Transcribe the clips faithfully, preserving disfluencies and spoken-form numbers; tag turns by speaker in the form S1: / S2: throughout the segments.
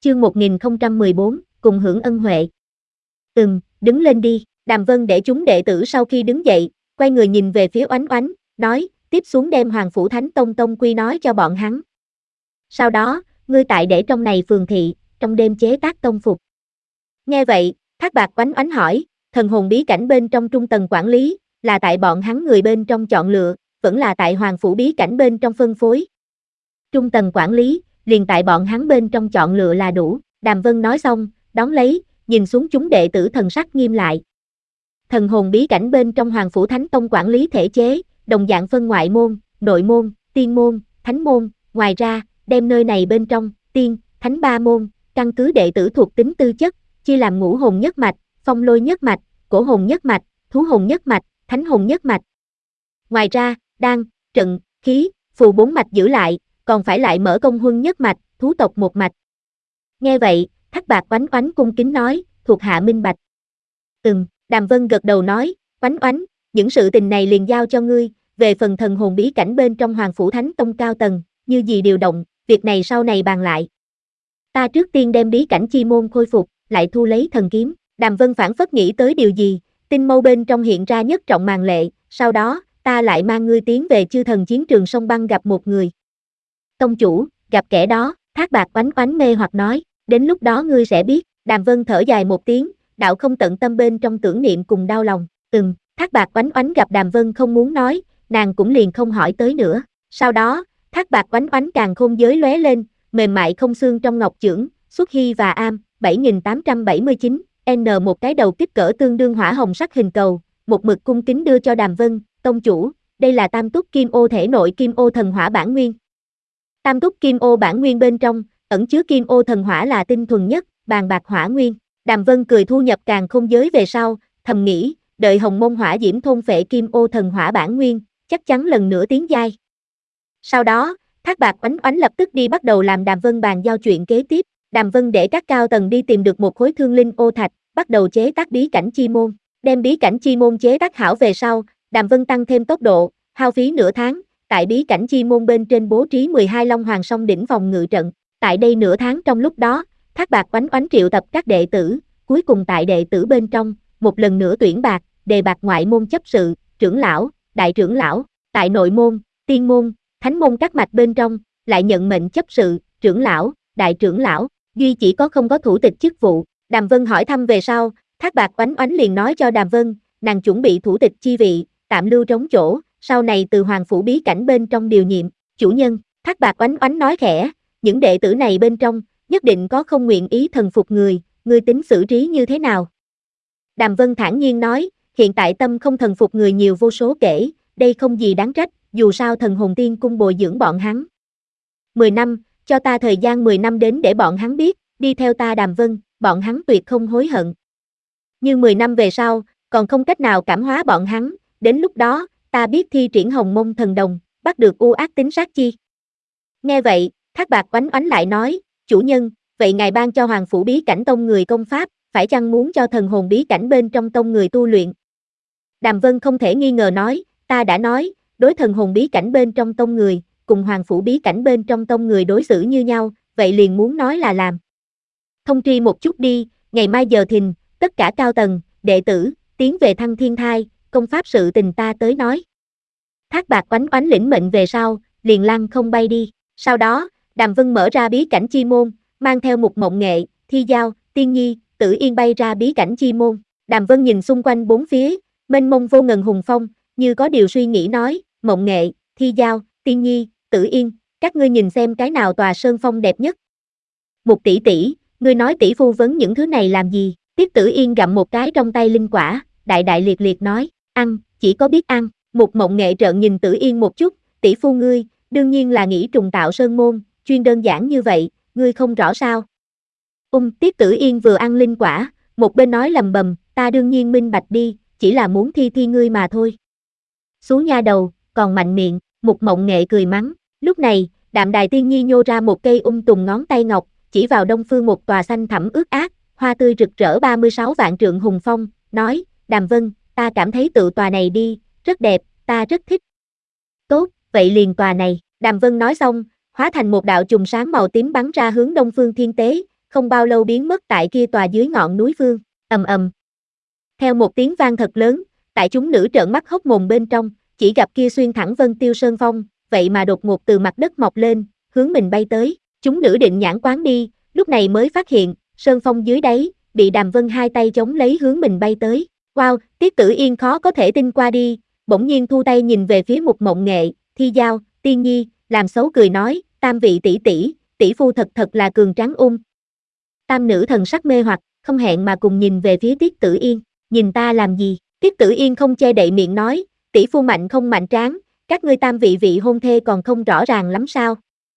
S1: Chương một nghìn không trăm mười bốn, cùng hưởng ân huệ. Ừm, đứng lên đi. Đàm Vân để chúng đệ tử sau khi đứng dậy, quay người nhìn về phía Oánh Oánh, nói, tiếp xuống đem Hoàng Phủ Thánh Tông tông quy nói cho bọn hắn. Sau đó, ngươi tại để trong này phường thị, trong đêm chế tác tông phục. Nghe vậy, Thác Bạt Oánh Oánh hỏi, thần hồn bí cảnh bên trong trung tầng quản lý, là tại bọn hắn người bên trong chọn lựa, vẫn là tại Hoàng Phủ bí cảnh bên trong phân phối. Trung tầng quản lý, liền tại bọn hắn bên trong chọn lựa là đủ. Đàm Vân nói xong, đón lấy, nhìn xuống chúng đệ tử thần sắc nghiêm lại. Thần hồn bí cảnh bên trong Hoàng Phủ Thánh Tông quản lý thể chế, đồng dạng phân ngoại môn, nội môn, tiên môn, thánh môn, ngoài ra, đem nơi này bên trong, tiên, thánh ba môn, căn cứ đệ tử thuộc tính tư chất, chia làm ngũ hồn nhất mạch, phong lôi nhất mạch, cổ hồn nhất mạch, thú hồn nhất mạch, thánh hồn nhất mạch. Ngoài ra, đan, trận, khí, phù bốn mạch giữ lại, còn phải lại mở công huân nhất mạch, thú tộc một mạch. Nghe vậy, Thác Bạt Oánh Oánh cung kính nói, thuộc hạ minh bạch. Ừm, Đàm Vân gật đầu nói, Oánh Oánh, những sự tình này liền giao cho ngươi, về phần thần hồn bí cảnh bên trong Hoàng Phủ Thánh Tông cao tầng, như gì điều động, việc này sau này bàn lại. Ta trước tiên đem bí cảnh chi môn khôi phục, lại thu lấy thần kiếm. Đàm Vân phảng phất nghĩ tới điều gì, tinh mâu bên trong hiện ra nhất trọng màn lệ, sau đó, ta lại mang ngươi tiến về chư thần chiến trường sông băng gặp một người. Tông chủ, gặp kẻ đó, Thác Bạt Oánh Oánh mê hoặc nói, đến lúc đó ngươi sẽ biết. Đàm Vân thở dài một tiếng, đạo không tận tâm bên trong tưởng niệm cùng đau lòng. Ừm, Thác Bạt Oánh Oánh gặp Đàm Vân không muốn nói, nàng cũng liền không hỏi tới nữa. Sau đó, Thác Bạt Oánh Oánh càng khôn giới lóe lên, mềm mại không xương trong ngọc chưởng, Xuất Hy và Am, bảy nghìn tám trăm bảy mươi chín, N một cái đầu kích cỡ tương đương hỏa hồng sắc hình cầu, một mực cung kính đưa cho Đàm Vân, tông chủ, đây là tam túc kim ô thể nội kim ô thần hỏa bản nguyên. Tam túc kim ô bản nguyên bên trong, ẩn chứa kim ô thần hỏa là tinh thuần nhất, bàn bạc hỏa nguyên. Đàm Vân cười thu nhập càng không giới về sau, thầm nghĩ, đợi hồng môn hỏa diễm thôn phệ kim ô thần hỏa bản nguyên, chắc chắn lần nữa tiến giai. Sau đó, Thác Bạt Oánh Oánh lập tức đi bắt đầu làm Đàm Vân bàn giao chuyện kế tiếp. Đàm Vân để các cao tầng đi tìm được một khối thương linh ô thạch, bắt đầu chế tác bí cảnh chi môn. Đem bí cảnh chi môn chế tác hảo về sau, Đàm Vân tăng thêm tốc độ, hao phí nửa tháng, tại bí cảnh chi môn bên trên bố trí mười hai Long Hoàng Song đỉnh phòng ngự trận. Tại đây nửa tháng trong lúc đó, Thác Bạt Oánh Oánh triệu tập các đệ tử, cuối cùng tại đệ tử bên trong, một lần nữa tuyển bạc, đề bạt ngoại môn chấp sự, trưởng lão, đại trưởng lão, tại nội môn, tiên môn, thánh môn các mạch bên trong, lại nhận mệnh chấp sự, trưởng lão, đại trưởng lão, duy chỉ có không có thủ tịch chức vụ. Đàm Vân hỏi thăm về sau, Thác Bạt Oánh Oánh liền nói cho Đàm Vân, nàng chuẩn bị thủ tịch chi vị, tạm lưu trống chỗ, sau này từ Hoàng Phủ bí cảnh bên trong điều nhiệm. Chủ nhân, Thác Bạt Oánh Oánh nói khẽ, những đệ tử này bên trong, nhất định có không nguyện ý thần phục người, ngươi tính xử trí như thế nào? Đàm Vân thản nhiên nói, hiện tại tâm không thần phục người nhiều vô số kể, đây không gì đáng trách, dù sao thần hồn tiên cung bồi dưỡng bọn hắn. mười năm, cho ta thời gian mười năm đến để bọn hắn biết, đi theo ta Đàm Vân, bọn hắn tuyệt không hối hận. Nhưng mười năm về sau, còn không cách nào cảm hóa bọn hắn, đến lúc đó, ta biết thi triển hồng mông thần đồng, bắt được u ác tính sát chi. Nghe vậy, Thác Bạt Oánh Oánh lại nói, chủ nhân, vậy ngài ban cho Hoàng Phủ bí cảnh tông người công pháp, phải chăng muốn cho thần hồn bí cảnh bên trong tông người tu luyện? Đàm Vân không thể nghi ngờ nói, ta đã nói, đối thần hồn bí cảnh bên trong tông người, cùng Hoàng Phủ bí cảnh bên trong tông người đối xử như nhau, vậy liền muốn nói là làm. Thông tri một chút đi, ngày mai giờ thìn, tất cả cao tầng, đệ tử, tiến về Thăng Thiên Thai, công pháp sự tình ta tới nói. Thác Bạt Oánh Oánh lĩnh mệnh về sau, liền lăng không bay đi. Sau đó, Đàm Vân mở ra bí cảnh chi môn, mang theo một mộng nghệ, thi giao, tiên nhi, tử yên bay ra bí cảnh chi môn. Đàm Vân nhìn xung quanh bốn phía, mênh mông vô ngần hùng phong, như có điều suy nghĩ nói, mộng nghệ, thi giao, tiên nhi, tử yên, các ngươi nhìn xem cái nào tòa sơn phong đẹp nhất. Một tỷ tỷ, ngươi nói tỷ phu vấn những thứ này làm gì? Tiết Tử Yên gặm một cái trong tay linh quả, đại đại liệt liệt nói, ăn, chỉ có biết ăn. Một mộng nghệ trợn nhìn Tử Yên một chút, tỷ phu ngươi, đương nhiên là nghĩ trùng tạo sơn môn, chuyên đơn giản như vậy, ngươi không rõ sao? Ung, Tiết Tử Yên vừa ăn linh quả, một bên nói lầm bầm, ta đương nhiên minh bạch đi, chỉ là muốn thi thi ngươi mà thôi. Xú nha đầu, còn mạnh miệng, một mộng nghệ cười mắng. Lúc này, Đạm Đài Tiên Nhi nhô ra một cây ung tùng ngón tay ngọc, chỉ vào đông phương một tòa xanh thẳm ướt át, hoa tươi rực rỡ ba mươi sáu vạn trượng hùng phong, nói, Đàm Vân, ta cảm thấy tự tòa này đi, rất đẹp, ta rất thích. Tốt, vậy liền tòa này. Đàm Vân nói xong, hóa thành một đạo chùm sáng màu tím bắn ra hướng đông phương thiên tế, không bao lâu biến mất tại kia tòa dưới ngọn núi phương, ầm ầm. Theo một tiếng vang thật lớn, tại chúng nữ trợn mắt hốc mồm bên trong, chỉ gặp kia xuyên thẳng Vân Tiêu Sơn Phong, vậy mà đột ngột từ mặt đất mọc lên, hướng mình bay tới, chúng nữ định nhãn quán đi, lúc này mới phát hiện, Sơn Phong dưới đáy, bị Đàm Vân hai tay chống lấy hướng mình bay tới. Wow, Tiết Tử Yên khó có thể tin qua đi, bỗng nhiên thu tay nhìn về phía Mục Mộng Nghệ, Thi Giao, Tiên Nhi, làm xấu cười nói, tam vị tỷ tỷ, tỷ phu thật thật là cường tráng ung. Tam nữ thần sắc mê hoặc, không hẹn mà cùng nhìn về phía Tiết Tử Yên, nhìn ta làm gì? Tiết Tử Yên không che đậy miệng nói, tỷ phu mạnh không mạnh tráng, các ngươi tam vị vị hôn thê còn không rõ ràng lắm sao?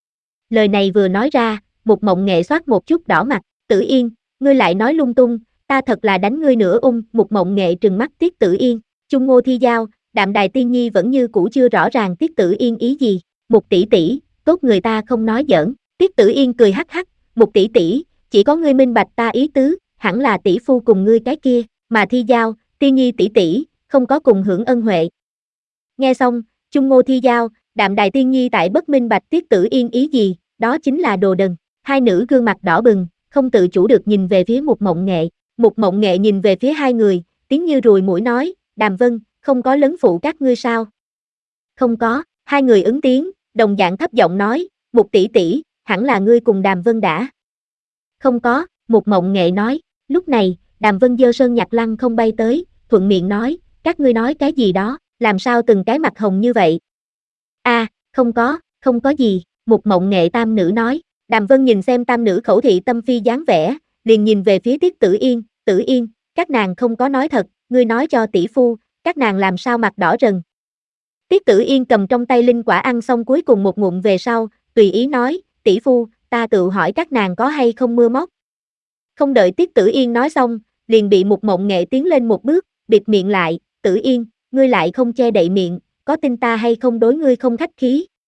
S1: Lời này vừa nói ra, Mục Mộng Nghệ xoát một chút đỏ mặt, Tử Yên, ngươi lại nói lung tung, ta thật là đánh ngươi nữa ung. Mục Mộng Nghệ trừng mắt Tiết Tử Yên, Chung Ngô Thi Giao, Đạm Đài Tiên Nhi vẫn như cũ chưa rõ ràng Tiết Tử Yên ý gì. Mục tỷ tỷ, tốt người ta không nói giỡn. Tiết Tử Yên cười hắc hắc, Mục tỷ tỷ, chỉ có ngươi minh bạch ta ý tứ, hẳn là tỷ phu cùng ngươi cái kia, mà Thi Giao, Tiên Nhi tỷ tỷ, không có cùng hưởng ân huệ. Nghe xong, Chung Ngô Thi Giao, Đạm Đài Tiên Nhi tại bất minh bạch Tiết Tử Yên ý gì, đó chính là đồ đần. Hai nữ gương mặt đỏ bừng, không tự chủ được nhìn về phía Mục Mộng Nghệ. Mục Mộng Nghệ nhìn về phía hai người, tiếng như ruồi muỗi nói, Đàm Vân, không có lấn phụ các ngươi sao? Không có, hai người ứng tiếng, đồng dạng thấp giọng nói, Mục tỷ tỷ, hẳn là ngươi cùng Đàm Vân đã. Không có, Mục Mộng Nghệ nói, lúc này, Đàm Vân giơ sơn nhạc lăng không bay tới, thuận miệng nói, các ngươi nói cái gì đó, làm sao từng cái mặt hồng như vậy? A, à, không có, không có gì, Mục Mộng Nghệ tam nữ nói. Đàm Vân nhìn xem tam nữ khẩu thị tâm phi dáng vẻ, liền nhìn về phía Tiết Tử Yên, Tử Yên, các nàng không có nói thật, ngươi nói cho tỷ phu, các nàng làm sao mặt đỏ rần. Tiết Tử Yên cầm trong tay linh quả ăn xong cuối cùng một ngụm về sau, tùy ý nói, tỷ phu, ta tự hỏi các nàng có hay không mưa móc. Không đợi Tiết Tử Yên nói xong, liền bị Mục Mộng Nghệ tiến lên một bước, bịt miệng lại, Tử Yên, ngươi lại không che đậy miệng, có tin ta hay không đối ngươi không khách khí.